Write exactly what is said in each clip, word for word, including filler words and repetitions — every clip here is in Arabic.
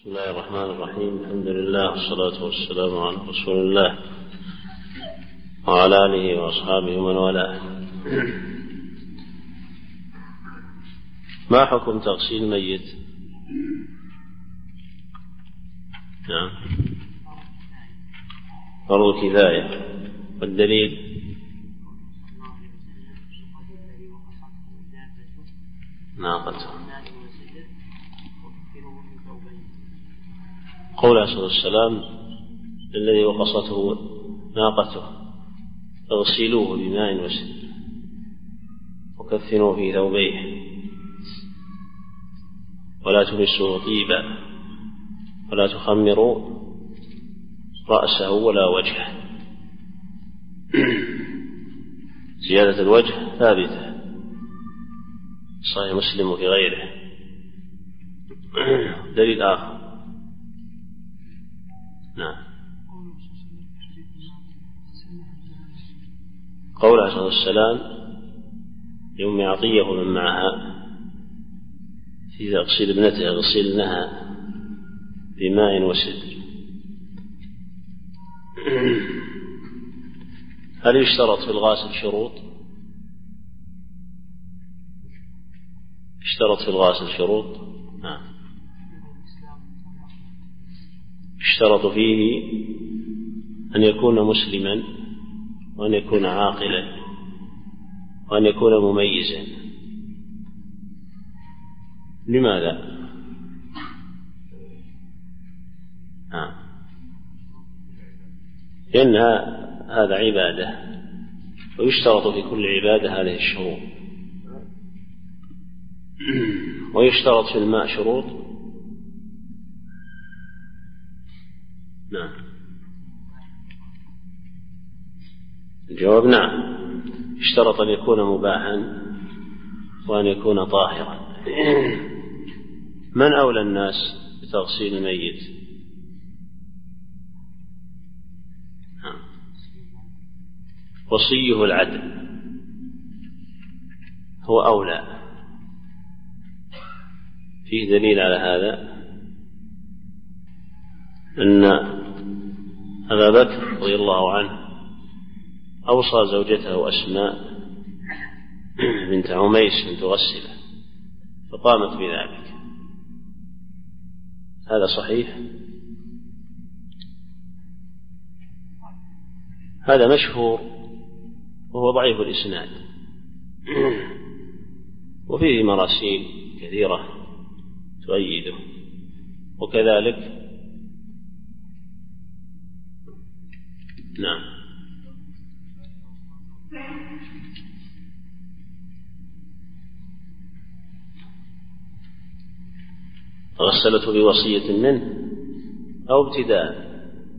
بسم الله الرحمن الرحيم. الحمد لله والصلاة والسلام على رسول الله وعلى آله وأصحابه ومن والاه. ما حكم تغسيل الميت؟ نعم، فرض كفاية. والدليل؟ ناقته. قول عليه الصلاة والسلام الذي وقصته ناقته اغسلوه بماء وسدر وكفنوا في ثوبيه ولا تمسوا طيبا ولا تخمروا رأسه ولا وجهه. زيادة الوجه ثابتة صحيح مسلم وفي غيره. دليل آخر. نعم، قول عليه الصلاة والسلام لأم عطية ومن معها في تغسيل ابنتها غسلنها بماء وسدر. هل يشترط في الغاسل شروط؟ اشترط في الغاسل شروط؟ نعم. اشترط فيه أن يكون مسلما وأن يكون عاقلا وأن يكون مميزا. لماذا؟ نعم، لأن هذا عبادة ويشترط في كل عبادة هذه الشروط. ويشترط في الماء شروط. نعم، الجواب نعم، اشترط أن يكون مباحا وأن يكون طاهرا. من أولى الناس بتغسيل الميت؟ نعم. وصيه العدل هو أولى. فيه دليل على هذا أن أبا بكر رضي الله عنه أوصى زوجته أسماء بنت عميس أن تغسله فقامت بذلك. هذا صحيح؟ هذا مشهور وهو ضعيف الإسناد وفيه مراسيل كثيرة تؤيده. وكذلك نعم، غسلته بوصية منه أو ابتداء؟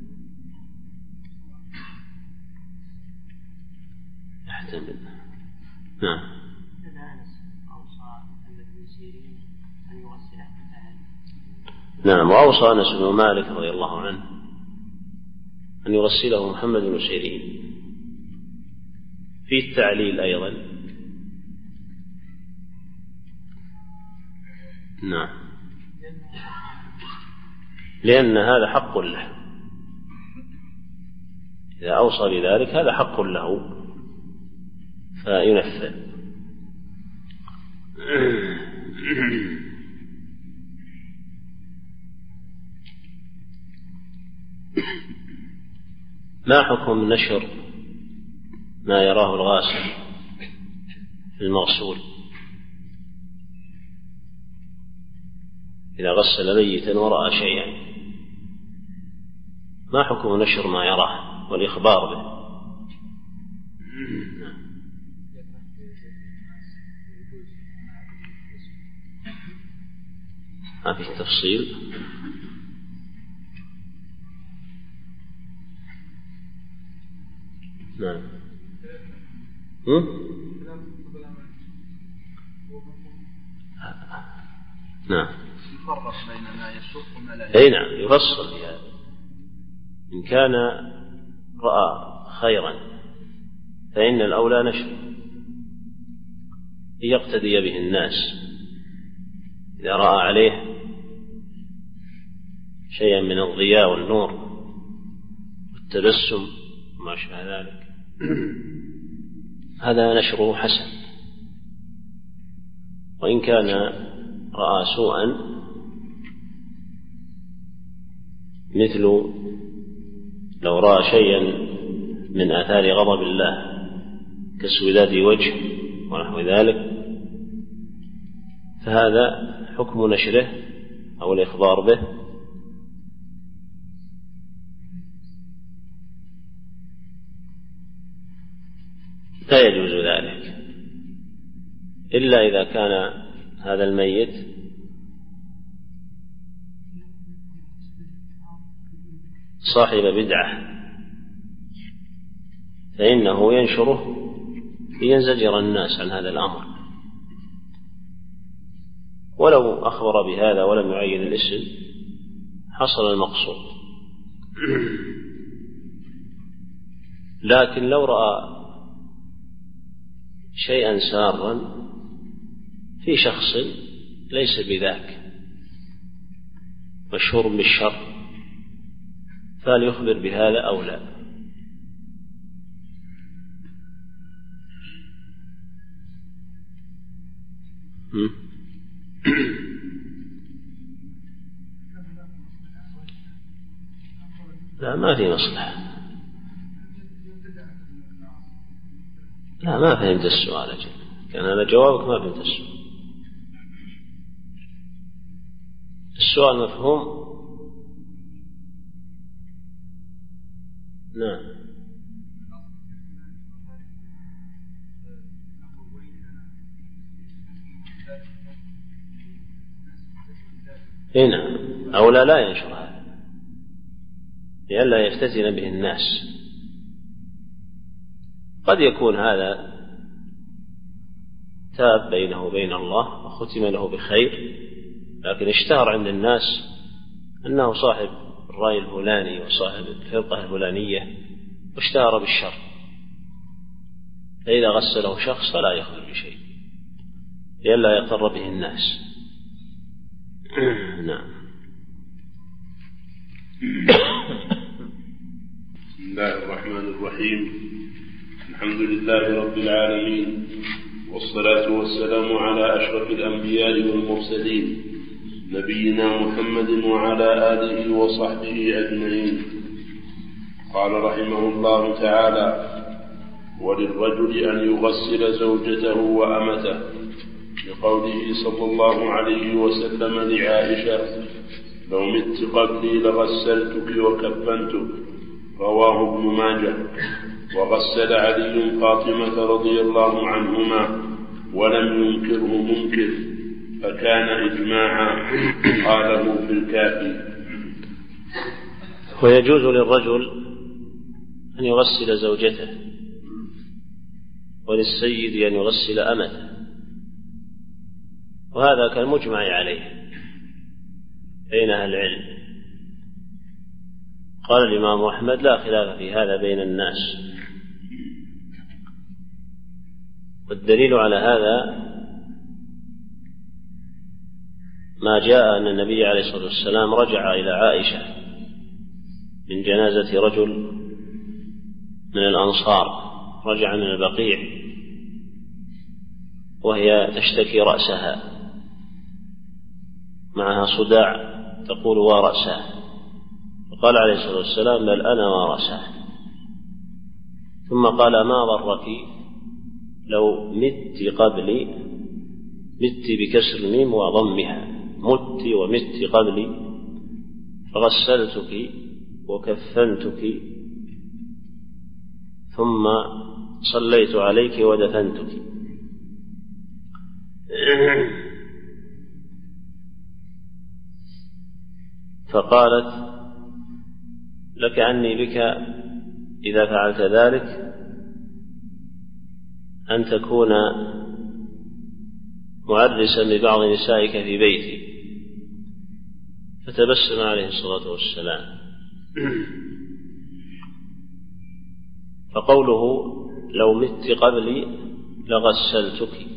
يحتمل. نعم. نعم، وأوصى أنس بن مالك رضي الله عنه أن يغسله محمد بن سيرين. في التعليل أيضا. نعم، لأن هذا حق له. إذا أوصى بذلك هذا حق له فينفذ. ما حكم نشر ما يراه الغاسل في المغسول إذا غسل ميتا ورأى شيئا؟ ما حكم نشر ما يراه والإخبار به؟ ما في تفصيل. نعم. نعم. يفرق بين ما يسوق وما لا. أي نعم، يفصل في هذا. إن كان رأى خيرا فإن الأولى نشر ليقتدي به الناس. إذا رأى عليه شيئا من الضياء والنور والتبسم وما شابه ذلك، هذا نشره حسن. وإن كان رأى سوءا مثل لو رأى شيئا من آثار غضب الله كاسوداد وجه ونحو ذلك، فهذا حكم نشره أو الإخبار به لا يجوز ذلك، إلا إذا كان هذا الميت صاحب بدعة فإنه ينشره لينزجر الناس عن هذا الأمر، ولو أخبر بهذا ولم يعين الاسم حصل المقصود. لكن لو رأى شيئا سارا في شخص ليس بذاك مشهور بالشر فليخبر بهذا أو لا. لا ما في مصلحة. لا ما فهمت السؤال أجل. كان هذا جوابك ما فهمت السؤال. السؤال مفهوم؟ نعم. هنا أولا لا ينشر هذا لئلا يفتتن به الناس. قد يكون هذا تاب بينه وبين الله وختم له بخير، لكن اشتهر عند الناس أنه صاحب الرأي الفلاني وصاحب الفرقة الفلانية واشتهر بالشر، فإذا غسله شخص فلا يخرج بشيء لئلا يغتر به الناس. نعم. بسم الله الرحمن الرحيم. الحمد لله رب العالمين، والصلاة والسلام على أشرف الأنبياء والمرسلين نبينا محمد وعلى آله وصحبه أجمعين. قال رحمه الله تعالى: وللرجل أن يغسل زوجته وأمته، لقوله صلى الله عليه وسلم لعائشة: لو مت قبلي لغسلتك وكفنتك. رواه ابن ماجه. وغسل علي فاطمة رضي الله عنهما ولم ينكره منكر، فكان إجماعا. قاله في الكافي. ويجوز للرجل أن يغسل زوجته، وللسيد أن يغسل أمته، وهذا كالمجمع عليه بين أهل العلم. قال الإمام أحمد: لا خلاف في هذا بين الناس. والدليل على هذا ما جاء أن النبي عليه الصلاة والسلام رجع إلى عائشة من جنازة رجل من الأنصار، رجع من البقيع وهي تشتكي رأسها، معها صداع تقول: ورأسها. فقال عليه الصلاة والسلام: بل أنا ورأسها. ثم قال: ما ضرك لو مت قبلي، مت بكسر الميم وضمها، مت ومت قبلي، فغسلتك وكفنتك ثم صليت عليك ودفنتك. فقالت: لك عني بك إذا فعلت ذلك أن تكون معرسا لبعض نسائك في بيتي. فتبسم عليه الصلاة والسلام. فقوله: لو مت قبلي لغسلتك،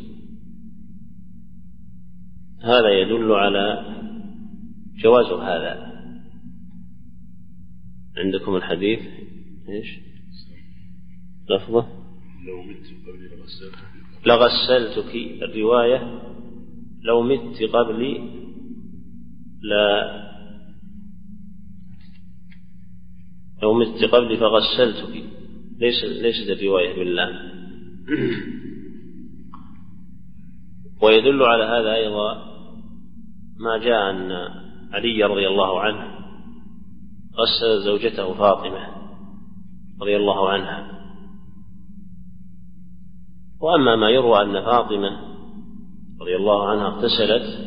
هذا يدل على جواز هذا، عندكم الحديث إيش لفظه؟ لو مت قبلي لغسلتك. لغسلتك الرواية لو مت قبلي لا لو مت قبلي فغسلتك، ليس ليست الرواية بالله. ويدل على هذا أيضا ما جاء أن علي رضي الله عنه غسل زوجته فاطمة رضي الله عنها. وأما ما يروى أن فاطمة رضي الله عنها اغتسلت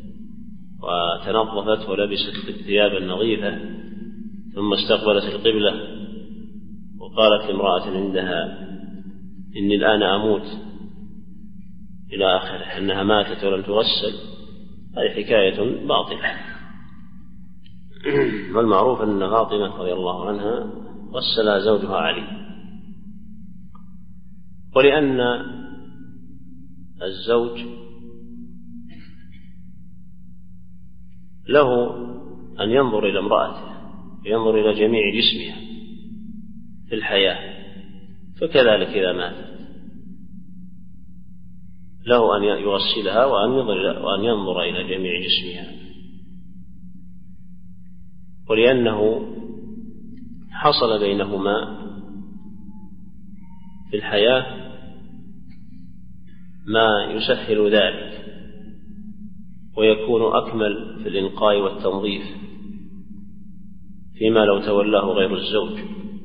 وتنظفت ولبست ثيابا نظيفة ثم استقبلت القبلة وقالت لامرأة عندها إني الآن أموت إلى آخره، أنها ماتت ولم تغسل، هذه حكاية باطلة. والمعروف أن فاطمة رضي الله عنها غسلها زوجها علي. ولأن الزوج له أن ينظر إلى امرأته، ينظر إلى جميع جسمها في الحياة، فكذلك إذا ماتت له أن يغسلها وأن ينظر إلى جميع جسمها. ولأنه حصل بينهما في الحياة ما يسهل ذلك ويكون أكمل في الإنقاء والتنظيف فيما لو تولاه غير الزوج.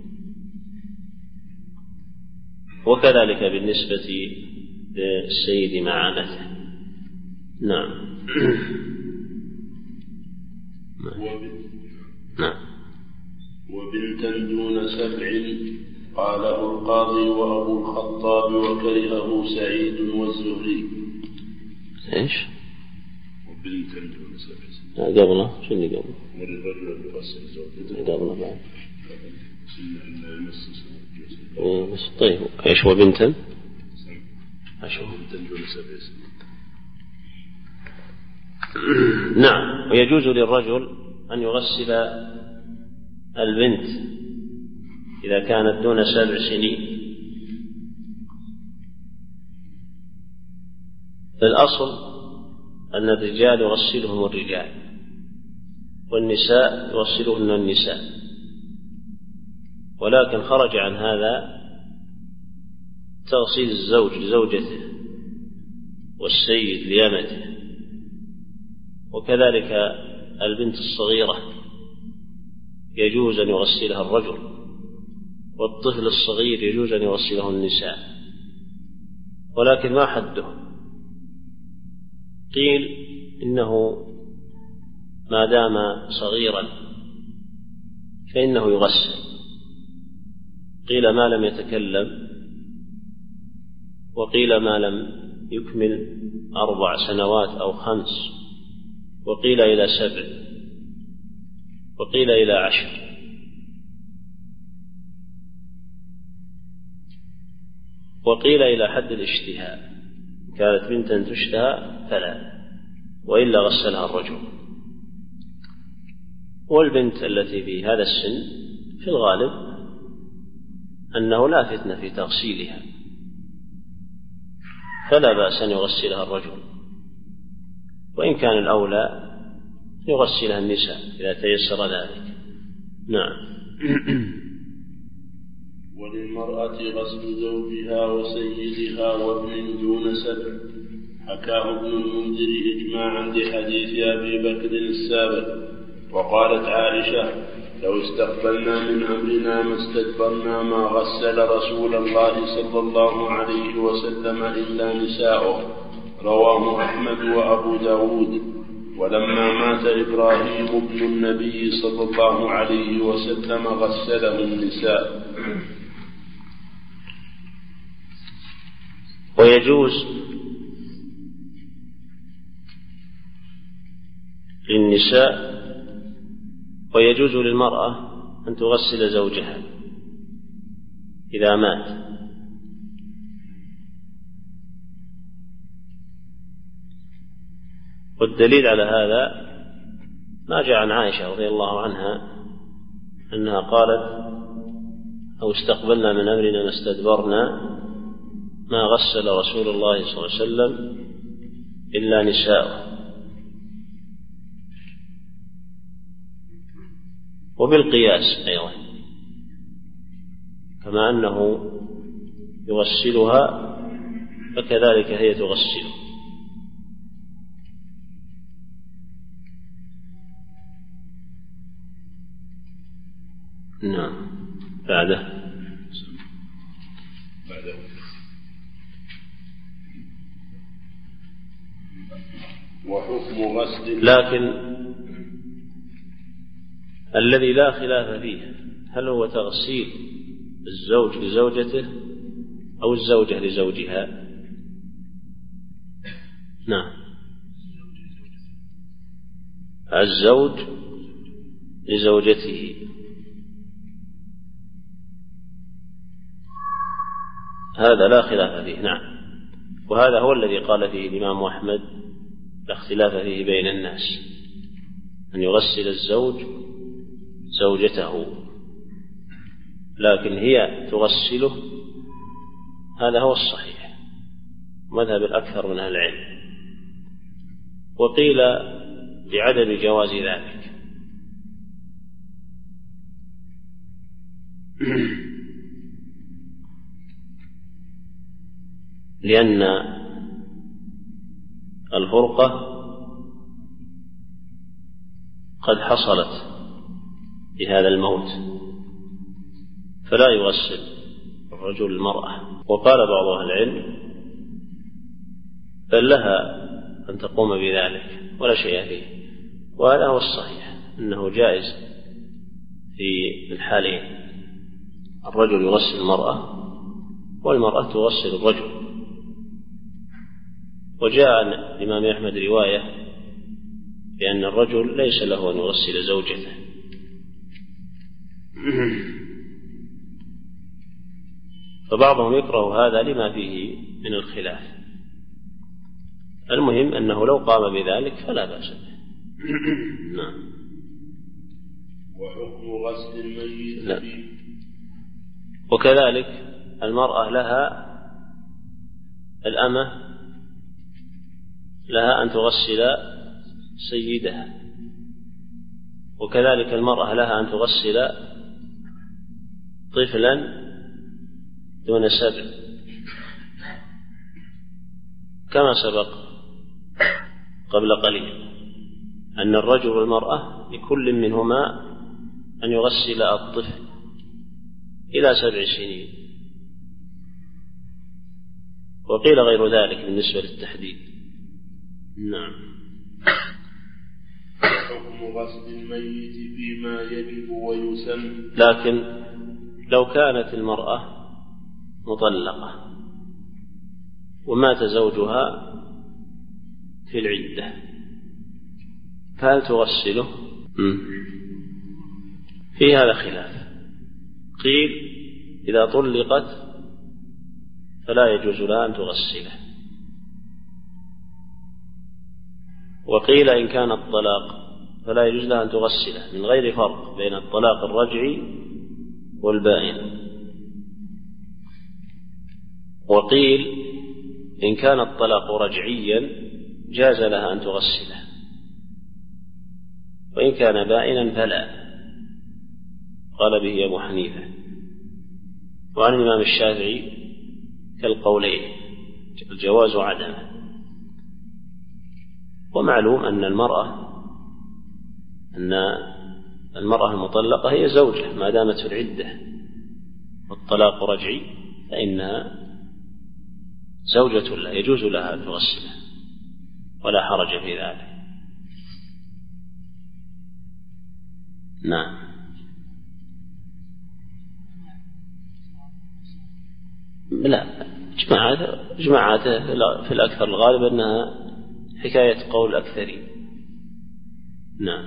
وكذلك بالنسبة للسيد مع أمته. نعم. نعم. وبنتا دون سبع قاله القاضي وأبو الخطاب وكرهه سعيد والزهري. إيش؟ وبنتا دون سبع. قبله شو اللي قبله؟ والرجل يغسل زوجته. قبله بعد. سن لا يمس. بس طيب إيش هو بنتا؟ أشوف. بنتا دون سبع. نعم. ويجوز للرجل أن يغسل البنت إذا كانت دون سبع سنين. فالأصل أن الرجال يغسلهم الرجال والنساء يغسلهن النساء، ولكن خرج عن هذا تغسيل الزوج لزوجته والسيد لأمته، وكذلك البنت الصغيرة يجوز أن يغسلها الرجل، والطفل الصغير يجوز أن يغسله النساء، ولكن ما حده. قيل إنه ما دام صغيرا فإنه يغسل، قيل ما لم يتكلم، وقيل ما لم يكمل أربع سنوات أو خمس، وقيل إلى سبع، وقيل إلى عشر. وقيل إلى حد الاشتهاء، كانت بنتا تشتهى فلا، وإلا غسلها الرجل. والبنت التي في هذا السن في الغالب أنه لا فتنة في تغسيلها، فلا بأس أن يغسلها الرجل، وإن كان الأولى يغسلها النساء إذا تيسر ذلك. نعم. وللمرأة غسل زوجها وسيدها وابن دون سبع، حكاه ابن المنذر إجماعا لحديث أبي بكر السابق. وقالت عائشة: لو استقبلنا من أمرنا ما استدبرنا ما غسل رسول الله صلى الله عليه وسلم إلا نساؤه. رواه أحمد وأبو داود. ولما مات إبراهيم ابن النبي صلى الله عليه وسلم غسله النساء. ويجوز للنساء ويجوز للمرأة أن تغسل زوجها إذا مات، والدليل على هذا ما جاء عن عائشة رضي الله عنها أنها قالت أو استقبلنا من أمرنا ما استدبرنا ما غسل رسول الله صلى الله عليه وسلم إلا نساءه. وبالقياس أيضا كما أنه يغسلها فكذلك هي تغسله. نعم. بعده بعده وحكم غسل. لكن الذي لا خلاف فيه هل هو تغسيل الزوج لزوجته أو الزوجة لزوجها؟ نعم، الزوج لزوجته، هذا لا خلاف فيه. نعم، وهذا هو الذي قال فيه الإمام أحمد لا اختلاف فيه بين الناس، أن يغسل الزوج زوجته، لكن هي تغسله، هذا هو الصحيح مذهب الأكثر من أهل العلم. وقيل بعدم جواز ذلك لأن الفرقة قد حصلت بهذا الموت فلا يغسل الرجل المرأة. وقال بعض أهل العلم بل لها أن تقوم بذلك ولا شيء فيه، وهذا هو الصحيح أنه جائز في الحالين، الرجل يغسل المرأة والمرأة تغسل الرجل. وجاء عن الإمام أحمد رواية بأن الرجل ليس له أن يغسل زوجته. فبعضهم يكره هذا لما فيه من الخلاف. المهم أنه لو قام بذلك فلا بأس به. نعم. وحكم غسل الميت. لا. وكذلك المرأة لها الأمة لها أن تغسل سيدها، وكذلك المرأة لها أن تغسل طفلا دون سبع كما سبق قبل قليل أن الرجل والمرأة لكل منهما أن يغسل الطفل إلى سبع سنين، وقيل غير ذلك بالنسبة للتحديد. نعم. حكم غسل الميت فيما يجب ويسن. لكن لو كانت المرأة مطلقة ومات زوجها في العدة فهل تغسله؟ في هذا خلاف. قيل إذا طلقت فلا يجوز لها أن تغسله، وقيل إن كان الطلاق فلا يجوز لها أن تغسله من غير فرق بين الطلاق الرجعي والبائن. وقيل إن كان الطلاق رجعيا جاز لها أن تغسله، وإن كان بائنا فلا. قال به أبو حنيفة، وعن الإمام الشافعي كالقولين الجواز عدمه. ومعلوم أن المرأة أن المرأة المطلقة هي زوجة ما دامت في العدة، والطلاق رجعي فإنها زوجة لا يجوز لها أن تغسله ولا حرج في ذلك. نعم. لا، جماعات جماعات في الأكثر الغالب أنها حكاية قول الأكثرين. نعم.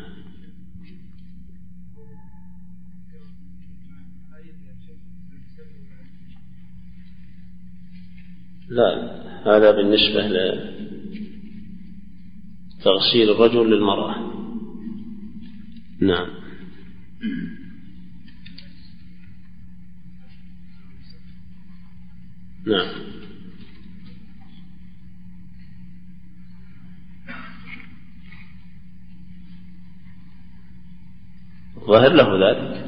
لا، هذا بالنسبة لتغسيل الرجل للمرأة. نعم. نعم. ظاهر له ذلك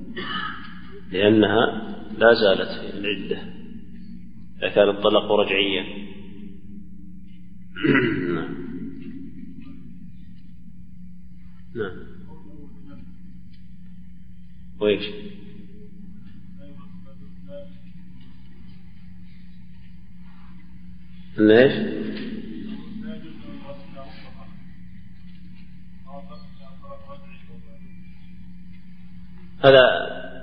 لأنها لا زالت في العدة إذا كان الطلاق رجعيا. نعم. نعم. وإيش؟ ليش؟ هذا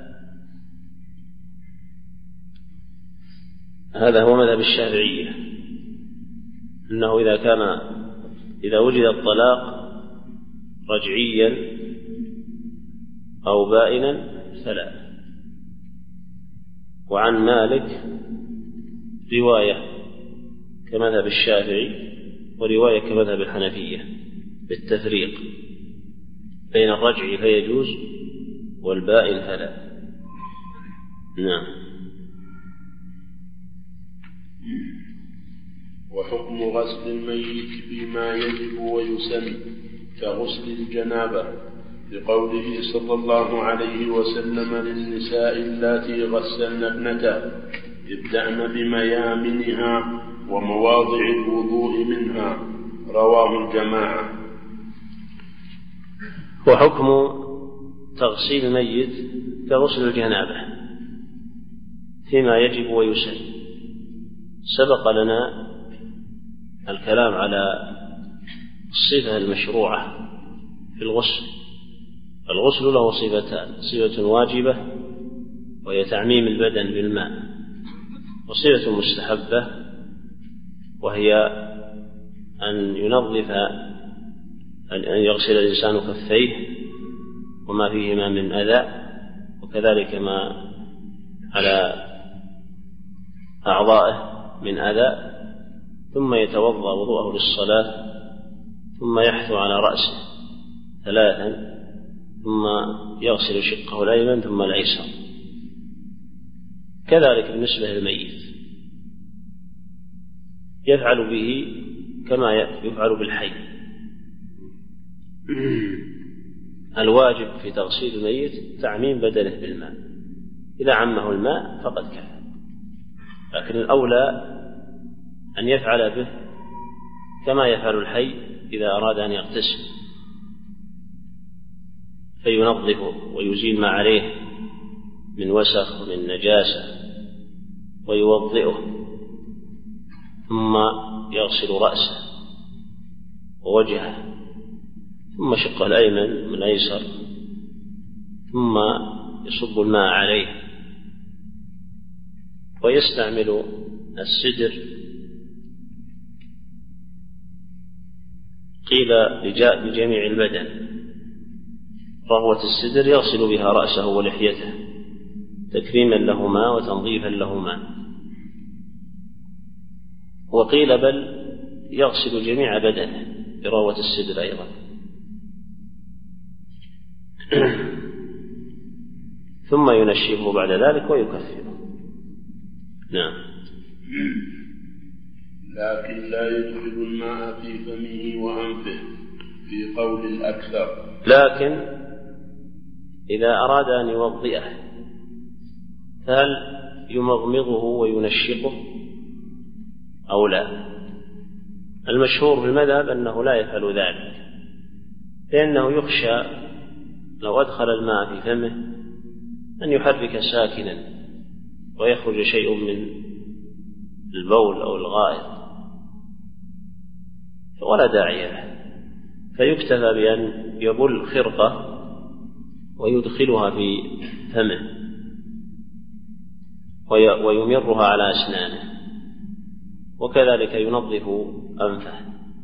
هذا هو مذهب الشافعية، أنه إذا كان إذا وجد الطلاق رجعيا أو بائنا فلا. وعن مالك رواية كمذهب الشافعي ورواية كمذهب الحنفية بالتفريق بين الرجع فيجوز والبائن فلا. نعم. وحكم غسل الميت بما يجب ويسن كغسل الجنابة لقوله صلى الله عليه وسلم للنساء اللاتي غسلن ابنته ابدأن بميامنها ومواضع الوضوء منها، رواه الجماعة. وحكم تغسيل الميت كغسل الجنابة فيما يجب ويسن. سبق لنا الكلام على الصفة المشروعة في الغسل. الغسل له صفتان: صفة واجبة وهي تعميم البدن بالماء، وصفة مستحبة وهي أن ينظف أن يغسل الإنسان كفيه وما فيهما من أذى، وكذلك ما على أعضائه من أذى، ثم يتوضأ وضوءه للصلاة، ثم يحثو على رأسه ثلاثا، ثم يغسل شقه الأيمن ثم الأيسر. كذلك بالنسبة للميت يفعل به كما يفعل بالحي. الواجب في تغسيل الميت تعميم بدنه بالماء، إذا عمه الماء فقد كفى، لكن الأولى أن يفعل به كما يفعل الحي إذا أراد أن يغتسل، فينظفه ويزيل ما عليه من وسخ ومن نجاسة ويوضئه، ثم يغسل رأسه ووجهه، ثم شقه الأيمن من الأيسر، ثم يصب الماء عليه ويستعمل السدر. قيل بجميع البدن، رغوة السدر يغسل بها رأسه ولحيته تكريما لهما وتنظيفا لهما، وقيل بل يغسل جميع بدنه برغوة السدر أيضا. ثم ينشفه بعد ذلك ويكفره. نعم. لكن لا يدخل الماء في فمه وأنفه في قول الأكثر. لكن إذا أراد أن يوضئه فهل يمضمضه وينشقه أو لا؟ المشهور في المذهب أنه لا يفعل ذلك، لأنه يخشى لو أدخل الماء في فمه أن يحرك ساكنا ويخرج شيء من البول أو الغائط، ولا داعي له، فيكتفى بأن يبل خرقة ويدخلها في فمه ويمرها على أسنانه، وكذلك ينظف أنفه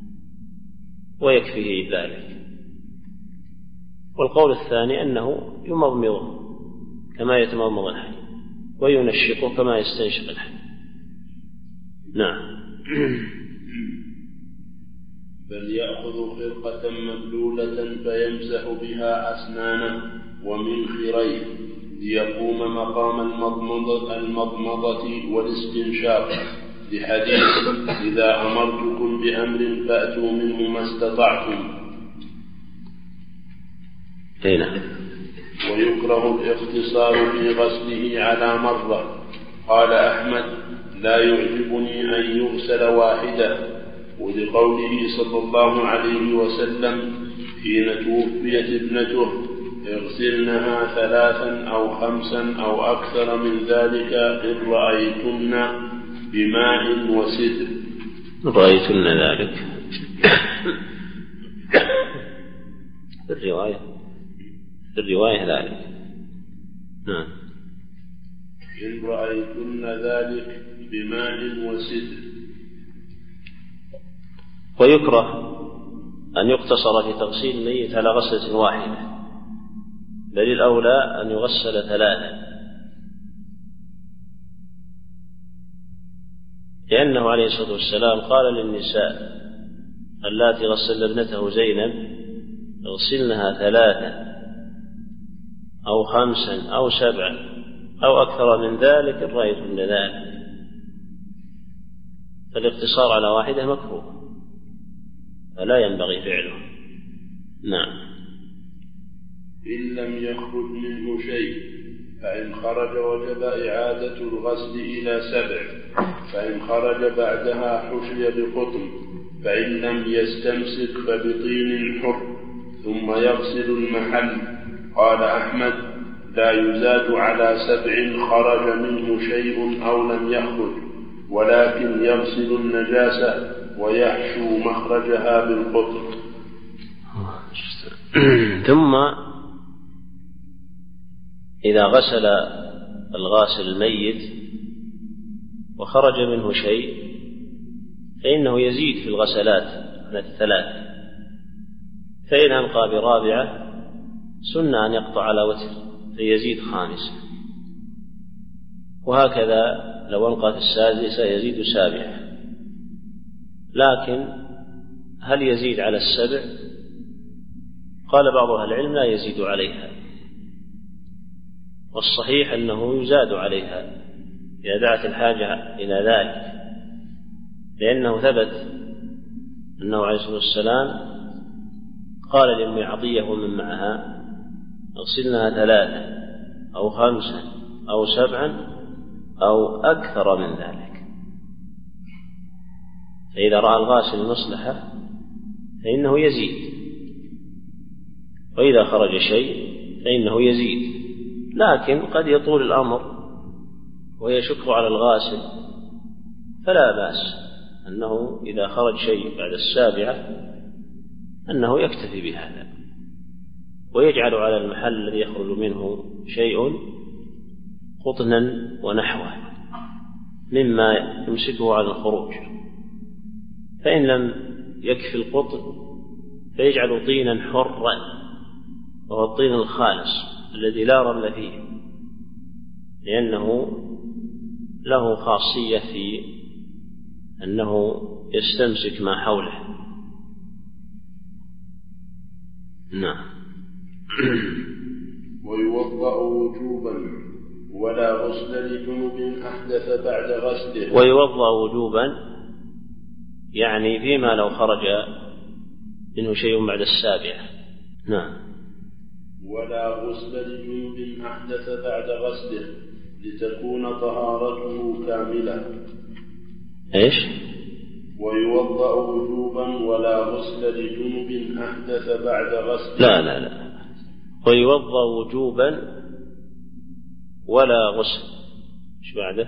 ويكفيه ذلك. والقول الثاني أنه يمضمضه كما يتمضمض الحي وينشقه كما يستنشق الحي. نعم. بل يأخذ خرقة مبلولة فيمسح بها أسنانه ومنخريه ليقوم مقام المضمضة, المضمضة والاستنشاق، لحديث إذا أمرتكم بأمر فأتوا منه ما استطعتم. هنا. ويكره الاختصار في غسله على مرة. قال أحمد: لا يعجبني أن يغسل واحدة، ولقوله صلى الله عليه وسلم حين توفيت ابنته: اغسلنها ثلاثا أو خمسا أو أكثر من ذلك إن رأيتن بماء وسدر. رأيتن ذلك في الرواية في الرواية ذلك. نعم. إن رأيتن ذلك بماء وسدر. ويكره أن يقتصر في تغسيل الميت على غسلة واحدة، بل الأولى أن يغسل ثلاثا، لأنه عليه الصلاة والسلام قال للنساء اللاتي غسلن ابنته زينب: اغسلنها ثلاثا أو خمسا أو سبعا أو أكثر من ذلك إن رأيتن ذلك. فالاقتصار على واحدة مكروه فلا ينبغي فعله. نعم. إن لم يخرج منه شيء، فإن خرج وجب إعادة الغسل إلى سبع، فإن خرج بعدها حشي بقطن، فإن لم يستمسك فبطين حر، ثم يغسل المحل. قال أحمد: لا يزاد على سبع خرج منه شيء أو لم يخرج، ولكن يغسل النجاسة ويحشو مخرجها بالقطن. ثم إذا غسل الغاسل الميت وخرج منه شيء فإنه يزيد في الغسلات على الثلاث، فإن ألقى برابعة سنة أن يقطع على وتر فيزيد خامسة، وهكذا لو ألقى في السادسة يزيد سابعة. لكن هل يزيد على السبع؟ قال بعض أهل العلم لا يزيد عليها، والصحيح أنه يزاد عليها إذا دعت الحاجة إلى ذلك، لأنه ثبت أنه عليه الصلاة والسلام قال لأم عطية ومن معها: اغسلنها ثلاثة أو خمسا أو سبعا أو أكثر من ذلك. فإذا رأى الغاسل المصلحة فإنه يزيد، وإذا خرج شيء فإنه يزيد. لكن قد يطول الأمر ويشق على الغاسل، فلا بأس أنه إذا خرج شيء بعد السابعة أنه يكتفي بهذا، ويجعل على المحل الذي يخرج منه شيء قطنا ونحوه مما يمسكه على الخروج. فإن لم يكفي القطن فيجعل طينا حرا، وهو الطين الخالص الذي لا رمل فيه، لأنه له خاصية في أنه يستمسك ما حوله. نعم. ويوضأ وجوبا ولا غسل لجنب أحدث بعد غسله. ويوضأ وجوبا يعني فيما لو خرج منه شيء بعد السابعة. نعم. ولا غسل لجنب أحدث بعد غسله لتكون طهارته كاملة. إيش؟ ويوضأ وجوبا ولا غسل لجنب أحدث بعد غسله. لا لا لا ويوضأ وجوبا ولا غسل. إيش بعده؟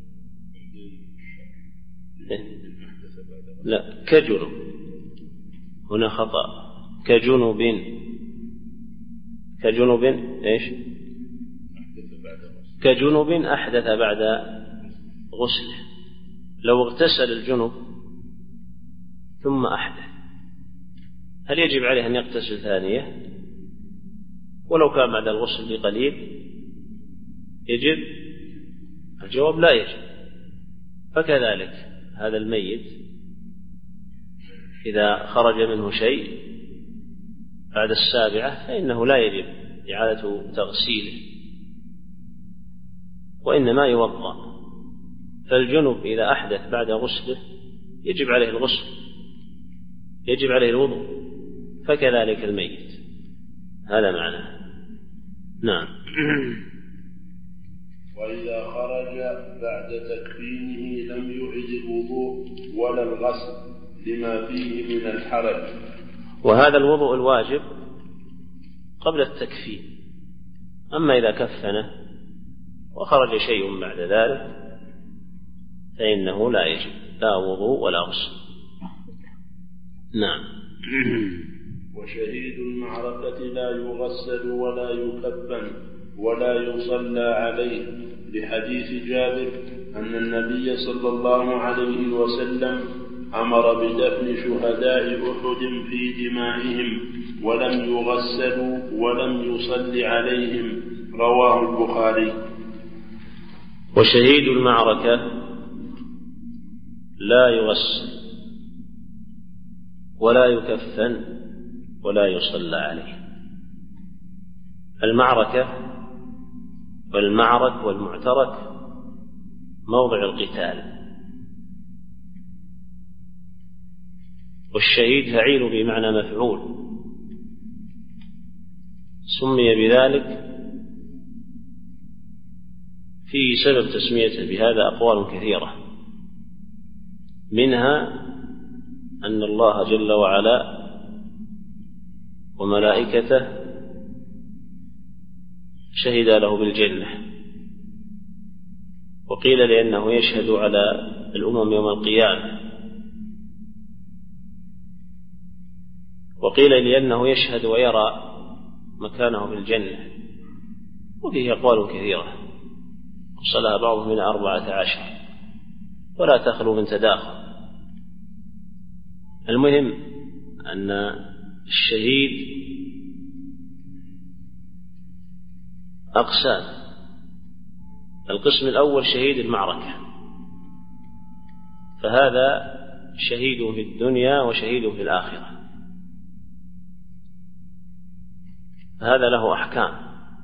لا كجنب، هنا خطأ. كجنب كجنب إيش؟ كجنب أحدث بعد غسله. لو اغتسل الجنب ثم أحدث هل يجب عليه أن يغتسل ثانية؟ ولو كان بعد الغسل بقليل يجب؟ الجواب لا يجب. فكذلك هذا الميت إذا خرج منه شيء بعد السابعة فإنه لا يجب إعادة تغسيله، وإنما يوضأ. فالجنب إذا أحدث بعد غسله يجب عليه الغسل، يجب عليه الوضوء، فكذلك الميت. هذا معناه. نعم. وإذا خرج بعد تكفينه لم يعد الوضوء ولا الغسل لما فيه من الحرج. وهذا الوضوء الواجب قبل التكفين. أما إذا كفنه وخرج شيء بعد ذلك فإنه لا يجب لا وضوء ولا غسل. نعم. وشهيد المعركة لا يغسل ولا يكفن ولا يصلى عليه، لحديث جابر أن النبي صلى الله عليه وسلم أمر بدفن شهداء أحد في دمائهم ولم يغسلوا ولم يصلي عليهم، رواه البخاري. وشهيد المعركة لا يغسل ولا يكفن ولا يصلى عليه. المعركة والمعرك والمعترك موضع القتال، والشهيد فعيل بمعنى مفعول، سمي بذلك في سبب تسميته بهذا أقوال كثيرة، منها أن الله جل وعلا وملائكته شهد له بالجنة، وقيل لأنه يشهد على الأمم يوم القيامة، وقيل لأنه يشهد ويرى مكانه في الجنة، وفيه أقوال كثيرة وصلها بعضهم من أربعة عشر ولا تخلو من تداخل. المهم أن الشهيد أقسام. القسم الأول شهيد المعركة، فهذا شهيد في الدنيا وشهيد في الآخرة، هذا له أحكام،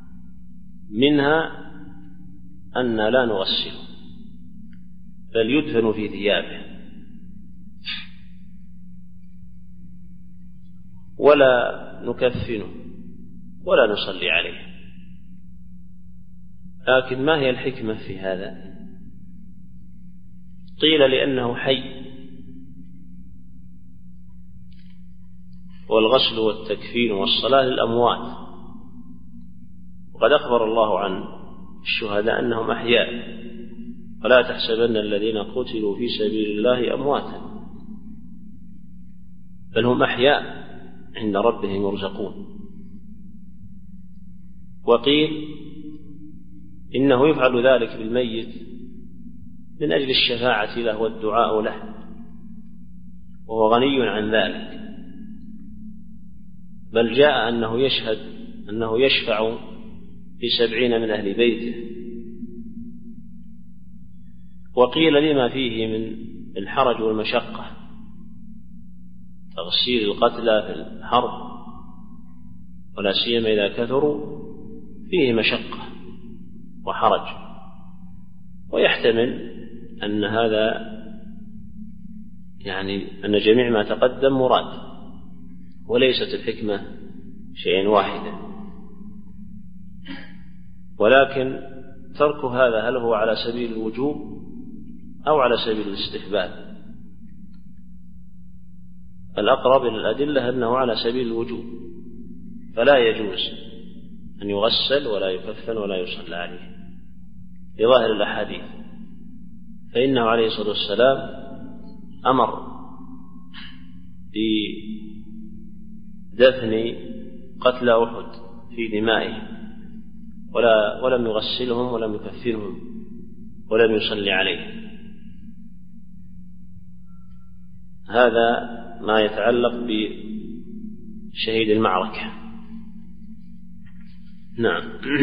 منها أن لا نغسله بل يدفن في ثيابه، ولا نكفنه ولا نصلي عليه. لكن ما هي الحكمة في هذا؟ قيل لأنه حي، والغسل والتكفين والصلاة للأموات، وقد أخبر الله عن الشهداء أنهم أحياء، فلا تحسبن الذين قتلوا في سبيل الله أمواتا بل هم أحياء عند ربهم يرزقون. وقيل إنه يفعل ذلك بالميت من أجل الشفاعة له والدعاء له، وهو غني عن ذلك، بل جاء أنه يشهد أنه يشفع في سبعين من أهل بيته. وقيل لما فيه من الحرج والمشقة، تغسيل القتلى في الحرب ولا سيما إذا كثروا فيه مشقة وحرج، ويحتمل أن هذا يعني أن جميع ما تقدم مراد، وليست الحكمة شيئا واحدا. ولكن ترك هذا هل هو على سبيل الوجوب أو على سبيل الاستحباب؟ الأقرب إلى الأدلة أنه على سبيل الوجوب، فلا يجوز أن يغسل ولا يكفن ولا يصلى عليه لظاهر الأحاديث، فإنه عليه الصلاة والسلام أمر بدفن قتلى أحد في دمائهم ولا ولم يغسلهم ولم يكفنهم ولم يصلي عليهم. هذا ما يتعلق بشهيد المعركة. نعم.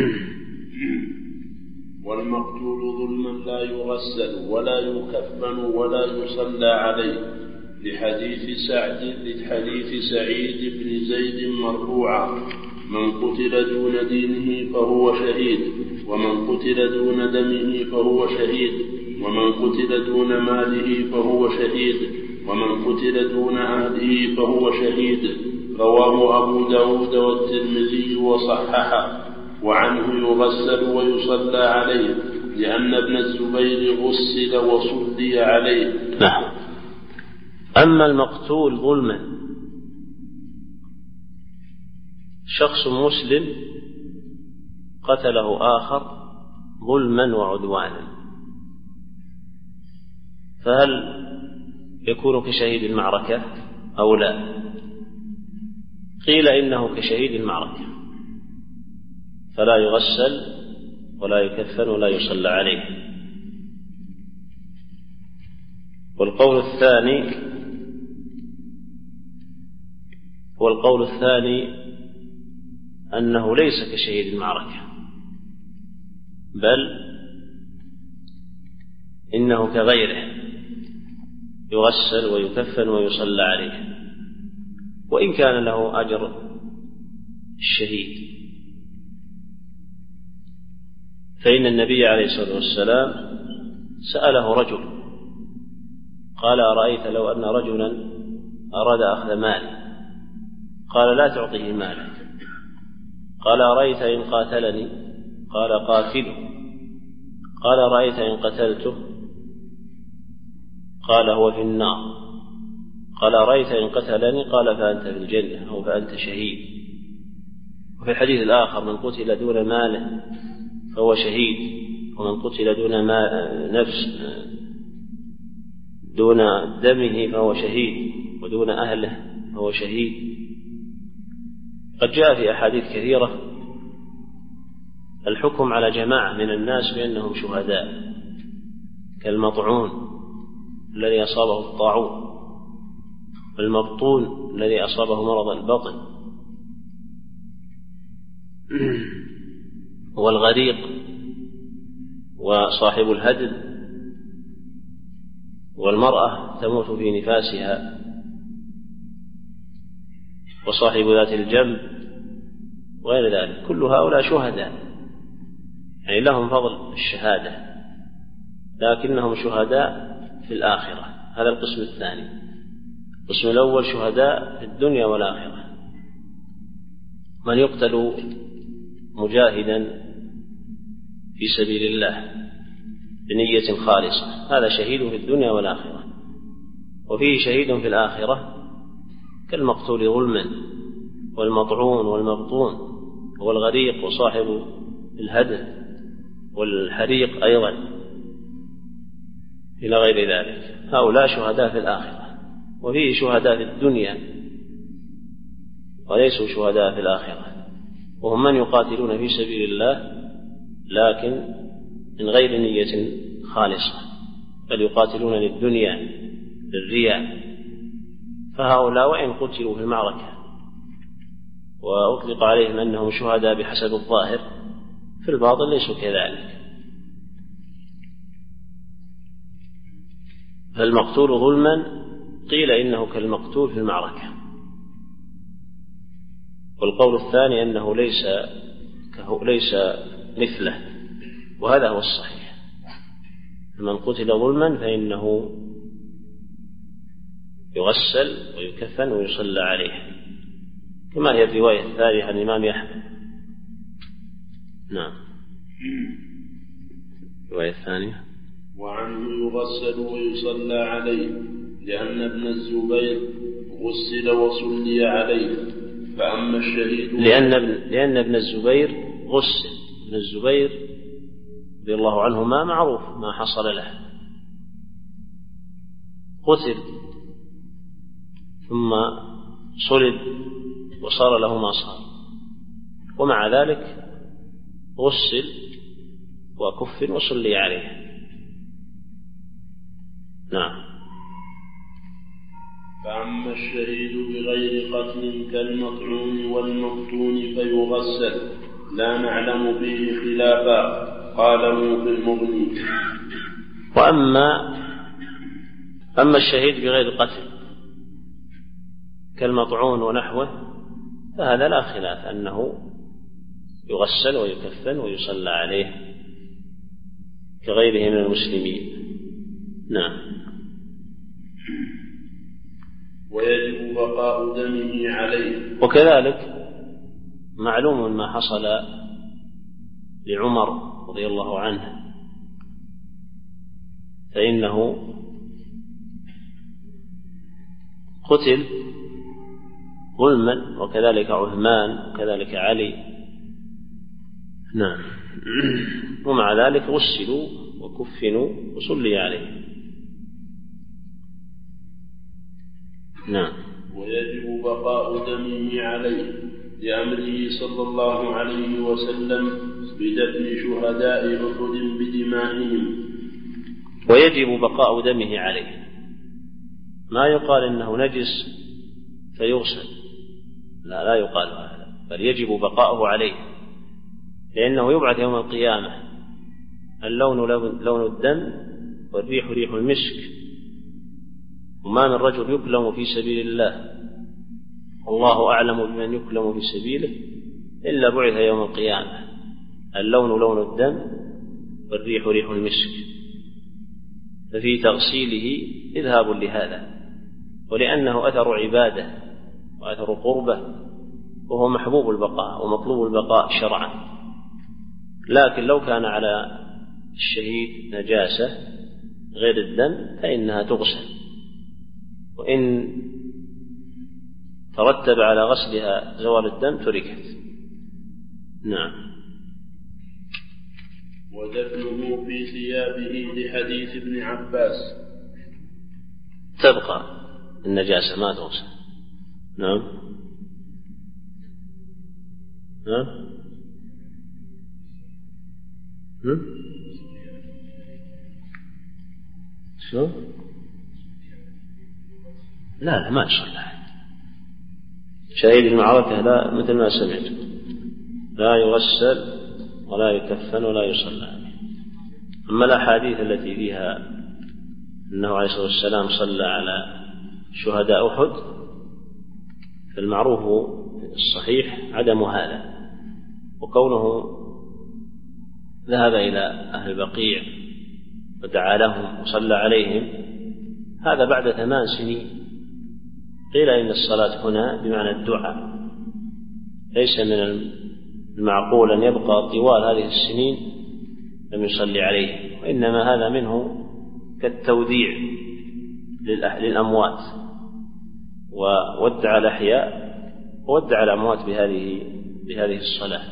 والمقتول ظلما لا يغسل ولا يكفن ولا يصلى عليه، لحديث سعد لحديث سعيد بن زيد مرفوعا: من قتل دون دينه فهو شهيد. ومن قتل دون دمه فهو شهيد، ومن قتل دون ماله فهو شهيد، ومن قتل دون أهله فهو شهيد. رواه أبو داود والترمذي وصححه. وعنه يغسل ويصلى عليه لأن ابن الزبير غسل وصلي عليه. نعم. أما المقتول ظلما، شخص مسلم قتله آخر ظلما وعدوانا، فهل يكون كشهيد المعركة أو لا؟ قيل إنه كشهيد المعركة، فلا يغسل ولا يكفن ولا يصلى عليه. والقول الثاني والقول الثاني أنه ليس كشهيد المعركة، بل إنه كغيره يغسل ويكفن ويصلى عليه، وإن كان له أجر الشهيد. فإن النبي عليه الصلاة والسلام سأله رجل قال: أرأيت لو أن رجلا أراد أخذ مالي؟ قال: لا تعطيه مالك. قال: أرأيت إن قاتلني؟ قال: قاتله. قال: أرأيت إن قتلته؟ قال: هو في النار. قال: أرأيت إن قتلني؟ قال: فأنت في الجنة أو فأنت شهيد. وفي الحديث الآخر: من قتل دون ماله فهو شهيد، ومن قتل دون ما نفس دون دمه فهو شهيد، ودون أهله فهو شهيد. قد جاء في أحاديث كثيرة الحكم على جماعة من الناس بأنهم شهداء، كالمطعون الذي أصابه الطاعون، والمبطون الذي أصابه مرض البطن، والغريق، وصاحب الهدم، والمرأة تموت في نفاسها، وصاحب ذات الجنب، وغير ذلك. كل هؤلاء شهداء، يعني لهم فضل الشهادة، لكنهم شهداء في الآخرة. هذا القسم الثاني. القسم الأول شهداء في الدنيا والآخرة: من يقتل مجاهدا في سبيل الله بنية خالصة، هذا شهيد في الدنيا والآخرة. وفيه شهيد في الآخرة كالمقتول ظلما، والمطعون والمبطون، والغريق، وصاحب الهدم، والحريق أيضا، إلى غير ذلك. هؤلاء شهداء في الآخرة. وفيه شهداء في الدنيا وليسوا شهداء في الآخرة، وهم من يقاتلون في سبيل الله لكن من غير نية خالصة، بل يقاتلون للدنيا للرياء. فهؤلاء وإن قتلوا في المعركة وأطلق عليهم أنهم شهداء بحسب الظاهر، في الباطن ليسوا كذلك. فالمقتول ظلما قيل إنه كالمقتول في المعركة. والقول الثاني أنه ليس ليس مثله، وهذا هو الصحيح. من قتل ظلما فإنه يغسل ويكفن ويصلى عليه، كما هي الرواية الثانية عن الإمام أحمد. نعم. الرواية الثانية: وعنه يغسل ويصلى عليه لأن ابن الزبير غسل وصلي عليه. فأما الشهيد لأن ابن, لأن ابن الزبير غسل. ابن الزبير رضي الله عنهما معروف ما حصل له، قتل ثم صلب وصار له ما صار، ومع ذلك غسل وكفن وصلي عليه. نعم. فأما الشهيد بغير قتل كالمطعون والمقتون فيغسل، لا نعلم فيه خلافا، قاله في المغني. وأما أما الشهيد بغير قتل كالمطعون ونحوه فهذا لا خلاف أنه يغسل ويكفن ويصلى عليه كغيره من المسلمين. نعم. ويجب بقاء دمه عليه. وكذلك معلوم ما حصل لعمر رضي الله عنه، فإنه قتل ظلما، وكذلك عثمان، وكذلك علي. نعم. ومع ذلك غسلوا وكفنوا وصلي عليه. نعم. ويجب بقاء دمه عليه لأمره صلى الله عليه وسلم بدفن شهداء أحد بدمائهم. ويجب بقاء دمه عليه، ما يقال إنه نجس فيغسل، لا لا يقال هذا، بل يجب بقاؤه عليه، لأنه يبعث يوم القيامة اللون لون الدم والريح ريح المسك، وما من رجل يكلم في سبيل الله والله أعلم بمن يكلم في سبيله إلا بعث يوم القيامة اللون لون الدم والريح ريح المسك، ففي تغسيله إذهاب لهذا، ولأنه أثر عبادة وأثر قربة، وهو محبوب البقاء ومطلوب البقاء شرعا. لكن لو كان على الشهيد نجاسة غير الدم فإنها تغسل، وإن ترتب على غسلها زوال الدم تركت. نعم. ودفنه في ثيابه لحديث ابن عباس. تبقى النجاسة ما تغسل. نعم. نعم. شو؟ لا لا ما يصلى. شهيد المعركة لا، مثل ما سمعت، لا يغسل ولا يكفن ولا يصلى عليه. أما الأحاديث التي فيها أنه عليه الصلاة والسلام صلى على شهداء أحد فالمعروف الصحيح عدم هذا، وكونه ذهب إلى أهل البقيع ودعا لهم وصلى عليهم هذا بعد ثمان سنين. قيل إن الصلاة هنا بمعنى الدعاء، ليس من المعقول أن يبقى طوال هذه السنين لم يصلي عليه، وإنما هذا منه كالتوديع للأموات، وودع الأحياء وودع الأموات بهذه بهذه الصلاة.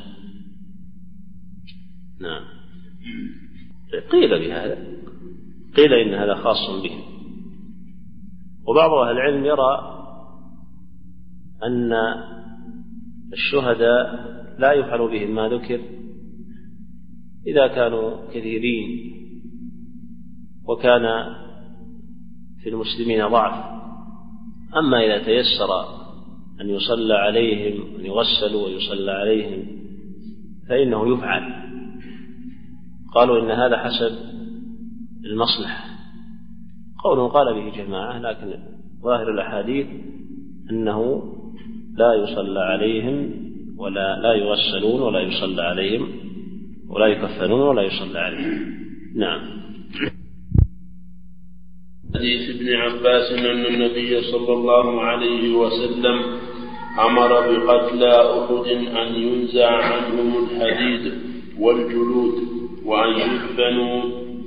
نعم. قيل بهذا، قيل إن هذا خاص به. وبعض أهل العلم يرى أن الشهداء لا يفعل بهم ما ذكر إذا كانوا كثيرين وكان في المسلمين ضعف، أما إذا تيسر أن يصلى عليهم أن يغسلوا ويصلى عليهم فإنه يفعل. قالوا إن هذا حسب المصلحة، قول قال به جماعة، لكن ظاهر الأحاديث أنه لا يصلى عليهم ولا لا يغسلون ولا يصلى عليهم ولا يكفنون ولا يصلى عليهم. نعم. حديث ابن عباس أن النبي صلى الله عليه وسلم أمر بقتلى أحد أن ينزع عنهم الحديد والجلود وأن يدفنوا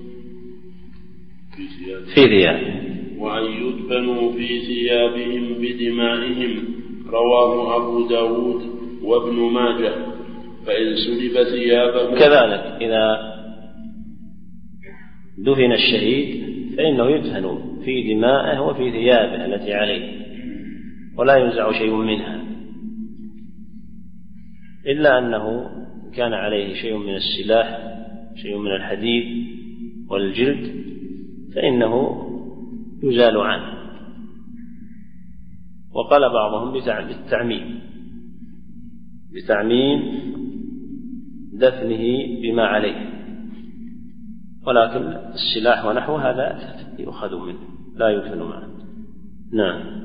في ثيابهم وأن يدفنوا في ثيابهم بدمائهم. رواه أبو داود وابن ماجه. فإن سلب ثيابه كذلك إذا دفن الشهيد فإنه يدفن في دمائه وفي ثيابه التي عليه، ولا ينزع شيء منها، إلا أنه كان عليه شيء من السلاح، شيء من الحديد والجلد، فإنه يزال عنه. وقال بعضهم بالتعميم بتعميم دفنه بما عليه، ولكن السلاح ونحو هذا يؤخذ منه لا يدفن معه. نعم.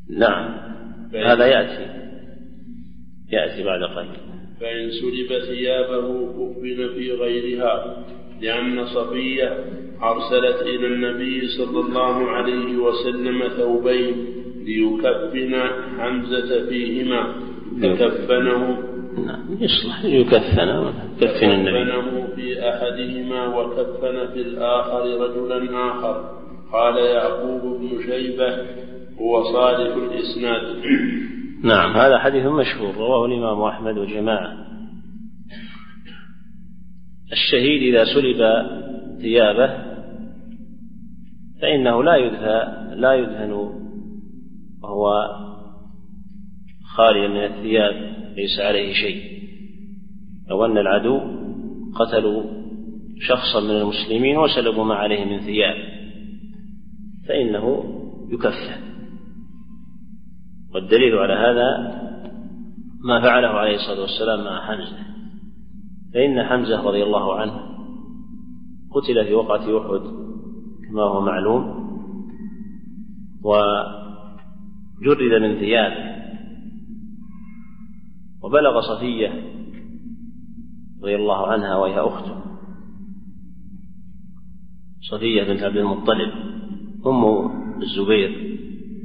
نعم هذا يأتي يأتي بعد قليل. فإن سلب ثيابه كفن في غيرها، لأن صفية أرسلت إلى النبي صلى الله عليه وسلم ثوبين ليكفن حمزة فيهما فكفنه يصلح يكفن كفن النبي في أحدهما وكفن في الآخر رجلا آخر. قال يعقوب بن شيبة هو صالح الإسناد. نعم هذا حديث مشهور رواه الإمام أحمد وجماعة. الشهيد إذا سلب ثيابه فإنه لا يدفن لا يدفن وهو خالي من الثياب ليس عليه شيء. لو أن العدو قتلوا شخصا من المسلمين وسلبوا ما عليه من ثياب فإنه يكفن. والدليل على هذا ما فعله عليه الصلاة والسلام مع حمزة، فإن حمزة رضي الله عنه قتل في وقعة أحد كما هو معلوم، وجرد من ثيابه، وبلغ صفية رضي الله عنها وهي أخته صفية بنت عبد المطلب أم الزبير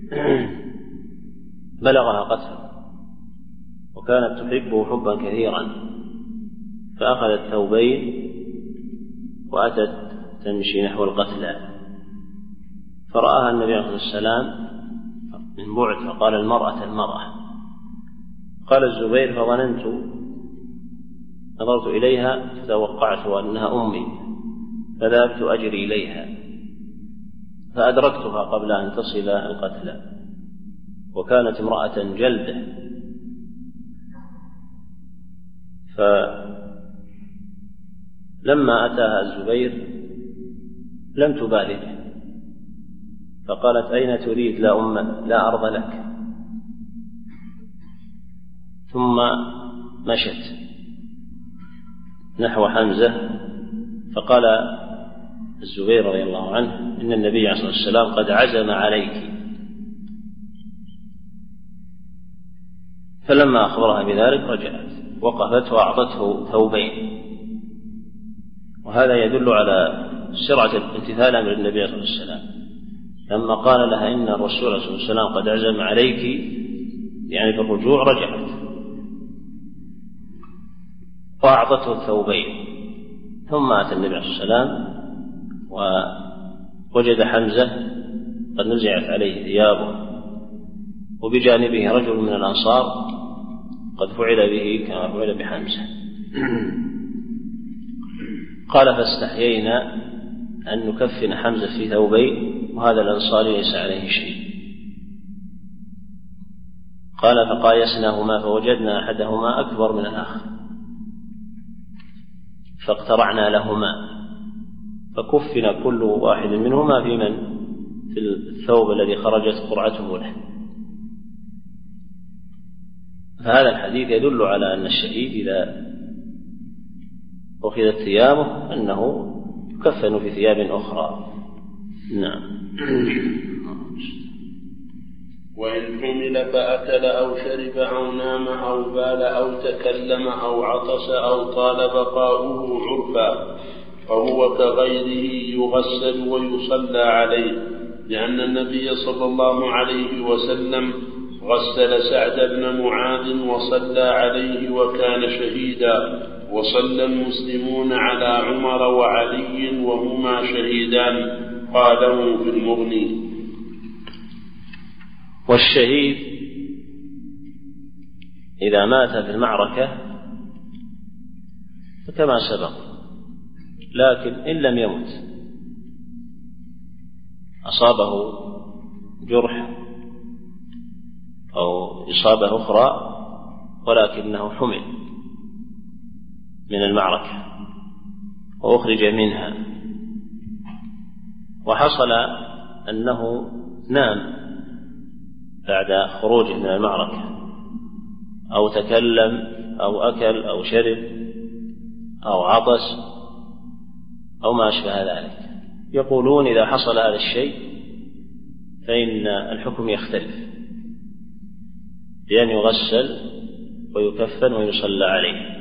بلغها قتله وكانت تحبه حبا كثيرا، فأخذت ثوبين وأتت تمشي نحو القتلى، فرآها النبي عليه الصلاة والسلام من بعد فقال المرأة المرأة. قال الزبير فظننت نظرت إليها فتوقعت أنها أمي فذهبت أجري إليها فأدركتها قبل أن تصل القتلى، وكانت امرأة جلدة. فلما أتاها الزبير لم تبالي به فقالت أين تريد؟ لا أم لا أرض لك. ثم مشت نحو حمزة فقال الزبير رضي الله عنه إن النبي عليه الصلاة والسلام قد عزم عليك. فلما أخبرها بذلك رجعت وقفت وأعطته ثوبين، وهذا يدل على سرعة امتثال أمر النبي صلى الله عليه وسلم. لما قال لها إن الرسول صلى الله عليه وسلم قد عزم عليك يعني في الرجوع رجعت وأعطته الثوبين. ثم أتى النبي عليه الصلاة والسلام ووجد حمزة قد نزعت عليه ثيابه وبجانبه رجل من الأنصار قد فعل به كما فعل بحمزة. قال فاستحيينا أن نكفن حمزة في ثوبين وهذا الأنصاري ليس عليه شيء. قال فقايسناهما فوجدنا أحدهما أكبر من الآخر فاقترعنا لهما فكفن كل واحد منهما في من في الثوب الذي خرجت قرعته له. فهذا الحديث يدل على أن الشهيد إذا أخذت ثيابه أنه يكفن في ثياب أخرى. نعم. وإن حمل فأكل أو شرب أو نام أو بال أو تكلم أو عطس أو طال بقاؤه عرفا فهو كغيره يغسل ويصلى عليه، لأن النبي صلى الله عليه وسلم غسل سعد بن معاذ وصلى عليه وكان شهيدا، وصلى المسلمون على عمر وعلي وهما شهيدان. قاله في المغني. والشهيد إذا مات في المعركة فكما سبق، لكن إن لم يمت أصابه جرح أو إصابة أخرى ولكنه حمل من المعركة وأخرج منها وحصل أنه نام بعد خروجه من المعركة أو تكلم أو أكل أو شرب أو عطس أو ما أشبه ذلك. يقولون إذا حصل هذا الشيء فإن الحكم يختلف، بأن يغسل ويكفن ويصلى عليه.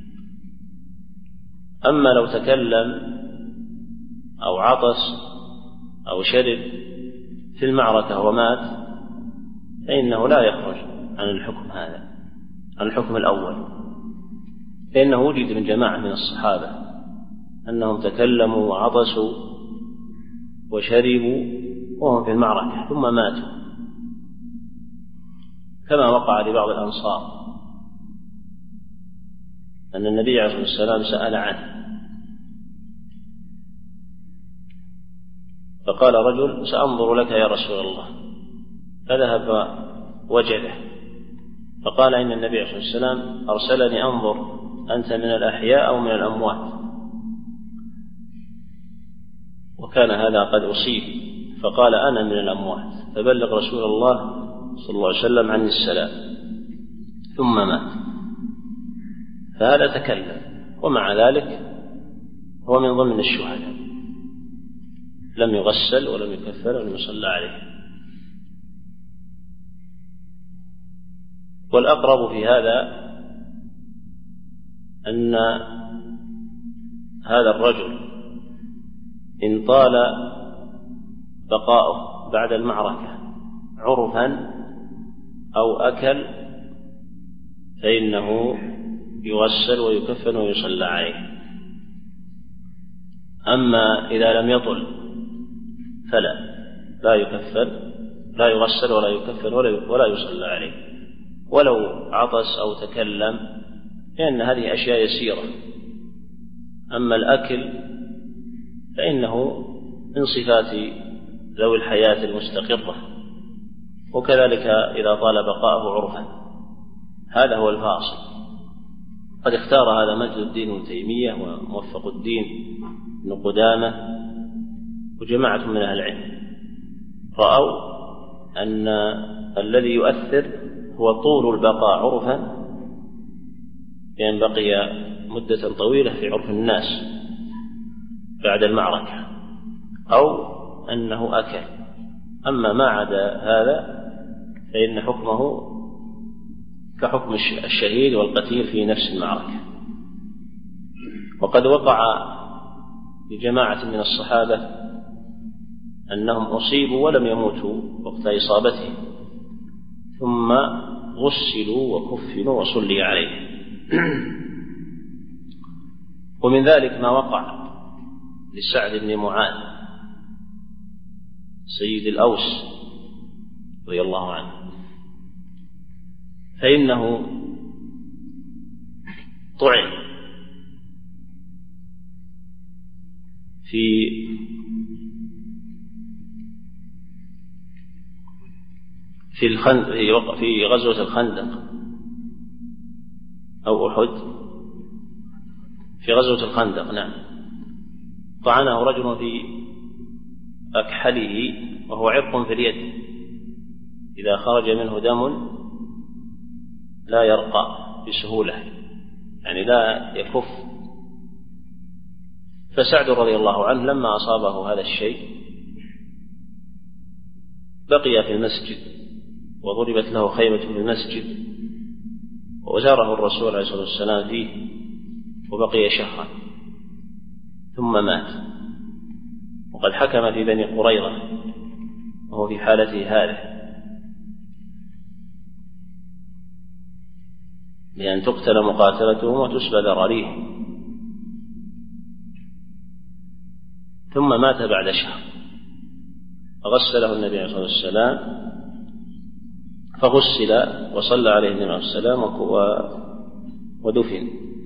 أما لو تكلم أو عطس أو شرب في المعركة ومات فإنه لا يخرج عن الحكم هذا، عن الحكم الأول، فإنه وجد من جماعة من الصحابة أنهم تكلموا وعطسوا وشربوا وهم في المعركة ثم ماتوا، كما وقع لبعض الأنصار أن النبي عليه الصلاة والسلام سأل عنه فقال رجل: سأنظر لك يا رسول الله، فذهب وجده فقال: إن النبي عليه الصلاة والسلام أرسلني أنظر أنت من الأحياء أو من الأموات، وكان هذا قد أصيب فقال: أنا من الأموات، فبلغ رسول الله صلى الله عليه وسلم عني السلام، ثم مات. فهذا تكلم، ومع ذلك هو من ضمن الشهداء، لم يغسل ولم يكفن ولم يصلى عليه. والأقرب في هذا أن هذا الرجل إن طال بقاؤه بعد المعركة عرفا أو أكل فإنه يغسل ويكفن ويصلى عليه. أما إذا لم يطل فلا لا يكفن لا يغسل ولا يكفن ولا يصلى عليه. ولو عطس أو تكلم لأن هذه أشياء يسيرة. أما الأكل فإنه من صفات ذوي الحياة المستقرة، وكذلك إذا طال بقاءه عرفا. هذا هو الفاصل. قد اختار هذا مجد الدين ابن تيمية وموفق الدين ابن قدامة وجماعة من أهل العلم، رأوا أن الذي يؤثر هو طول البقاء عرفا، لأن بقي مدة طويلة في عرف الناس بعد المعركة، أو أنه أكل. أما ما عدا هذا فإن حكمه كحكم الشهيد والقتيل في نفس المعركة. وقد وقع لجماعة من الصحابة أنهم أصيبوا ولم يموتوا وقت إصابتهم، ثم غسلوا وكفنوا وصلي عليهم. ومن ذلك ما وقع لسعد بن معاذ سيد الأوس رضي الله عنه، فإنه طعن في في الخندق في غزوة الخندق أو أحد، في غزوة الخندق نعم، طعنه رجل في أكحله وهو عرق في اليد، إذا خرج منه دم لا يرقى بسهولة، يعني لا يكف. فسعد رضي الله عنه لما أصابه هذا الشيء بقي في المسجد، وضربت له خيمة في المسجد، وزاره الرسول عليه الصلاة والسلام فيه وبقي شهرا ثم مات. وقد حكم في بني قريظة وهو في حالته هذه بأن تقتل مقاتلتهم وتسبى ذراريهم، ثم مات بعد شهر، فغسله النبي عليه الصلاة والسلام، فغسل وصلى عليه النبي عليه الصلاة والسلام ودفن.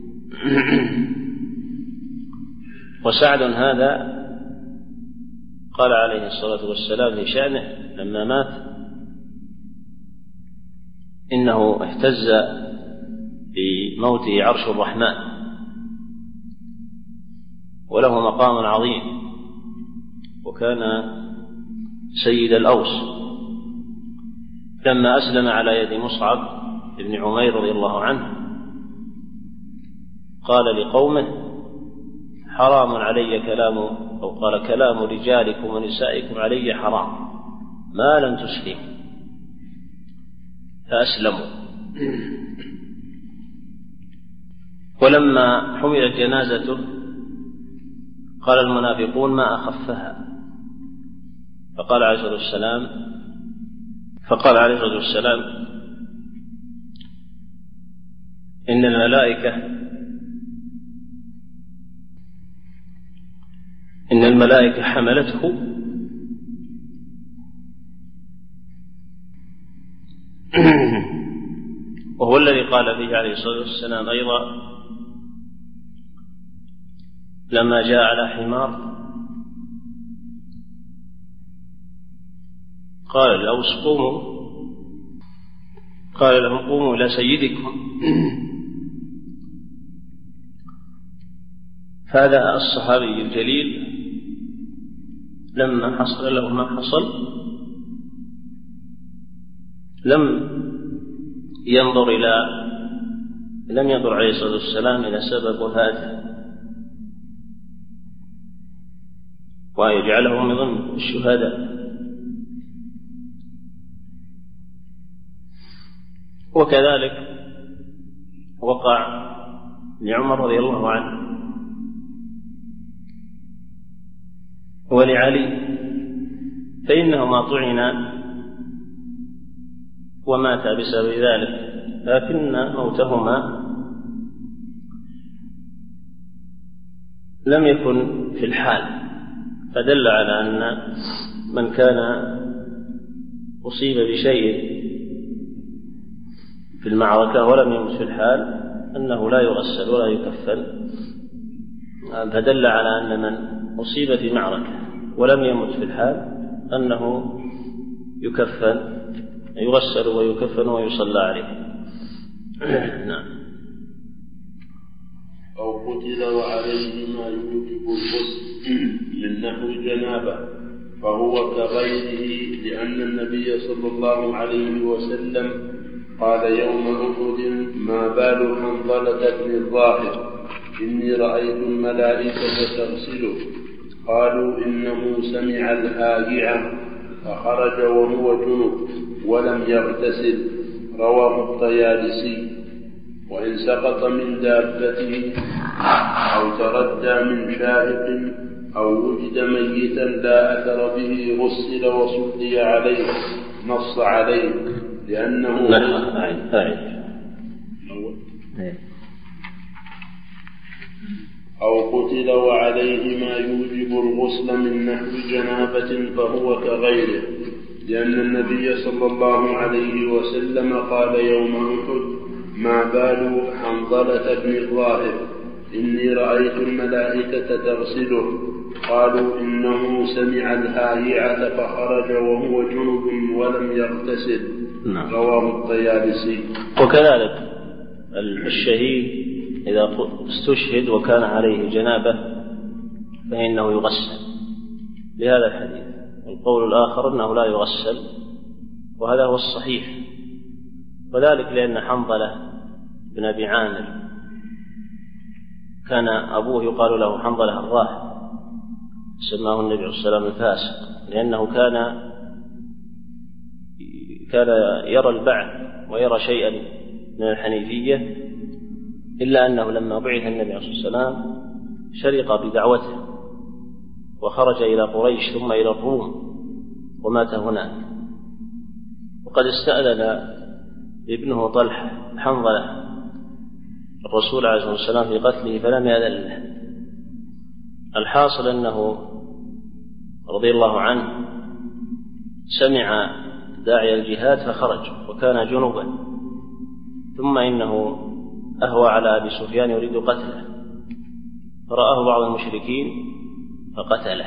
وسعد هذا قال عليه الصلاة والسلام في شأنه لما مات إنه اهتز بموته عرش الرحمن، وله مقام عظيم، وكان سيد الأوس. لما أسلم على يد مصعب بن عمير رضي الله عنه قال لقومه: حرام علي كلام، أو قال: كلام رجالكم ونسائكم علي حرام ما لم تسلموا. فأسلموا. ولما حملت جنازته قال المنافقون ما أخفها، فقال عليه الصلاة والسلام فقال عليه الصلاة والسلام إن الملائكة إن الملائكة حملته وهو الذي قال فيه عليه الصلاة والسلام أيضا لما جاء على حمار قال الأوس قوموا قال لهم قوموا إلى سيدكم. هذا الصحابي الجليل لما حصل له ما حصل لم ينظر إلى لم ينظر عليه الصلاة والسلام إلى سبب وفاته ويجعله من ضمن الشهداء. وكذلك وقع لعمر رضي الله عنه ولعلي، فإنهما طعنا وماتا بسبب ذلك، لكن موتهما لم يكن في الحال، فدل على أن من كان أصيب بشيء في المعركة ولم يمت في الحال أنه لا يغسل ولا يكفن، فدل على أن من أصيب في معركة ولم يمت في الحال أنه يكفن يغسل ويكفن ويصلى عليه. نعم. أو قتل وعليه ما يوجب الغسل من نحو جنابة فهو كغيره، لأن النبي صلى الله عليه وسلم قال يوم أحد ما بال حنظلة بن الظاهر إني رأيت الملائكة تغسله، قالوا إنه سمع الهاجعة فخرج وهو جنب ولم يغتسل، رواه الطيالسي. وإن سقط من دابته أو تردى من شاهق أو وجد ميتا لا أثر به غسل وصلي عليه، نص عليه لأنه أو قتل وعليه ما يوجب الغسل من نحو جنابة فهو كغيره، لأن النبي صلى الله عليه وسلم قال يوم أحد ما بال حنظلة بن الظاهر إني رأيت الملائكة تغسله، قالوا إنه سمع الهايعة فخرج وهو جنب ولم يغتسل. نعم. رواه الطيالسي. وكذلك الشهيد إذا استشهد وكان عليه جنابة فإنه يغسل لهذا الحديث، والقول الآخر أنه لا يغسل، وهذا هو الصحيح، وذلك لأن حنظلة بن أبي عامر كان أبوه يقال له حنظلة الراهب، سماه النبي عليه الصلاة والسلام الفاسق، لأنه كان كان يرى البعث ويرى شيئا من الحنيفية، إلا أنه لما بعث النبي عليه الصلاة والسلام شرق بدعوته وخرج إلى قريش ثم إلى الروم ومات هناك. وقد استأذن ابنه طلحة حنظلة الرسول عليه الصلاة والسلام في قتله فلم يأذن له. الحاصل أنه رضي الله عنه سمع داعي الجهاد فخرج وكان جنوبا، ثم إنه أهوى على أبي سفيان يريد قتله، فرآه بعض المشركين فقتله،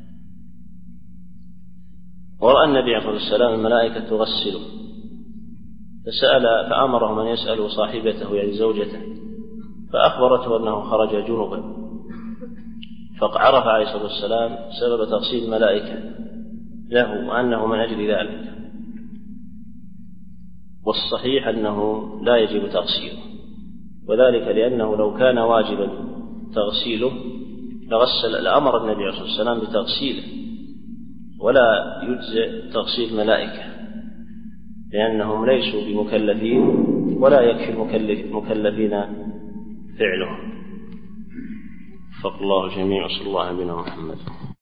ورأى النبي عليه الصلاة والسلام الملائكة تغسله، فسأل فأمرهم أن يسألوا صاحبته يعني زوجته، فأخبرته أنه خرج جنوبا، فعرف عليه الصلاة والسلام سبب تغسيل الملائكة له وأنه من أجل ذلك، والصحيح أنه لا يجب تغسيله، وذلك لأنه لو كان واجبا تغسيله لغسل الأمر النبي عليه الصلاة والسلام بتغسيله، ولا يجزئ تغسيل ملائكة، لأنهم ليسوا بمكلفين ولا يكفي المكلفين فعلهم. وفق الله الجميع. صلى الله على نبينا محمد.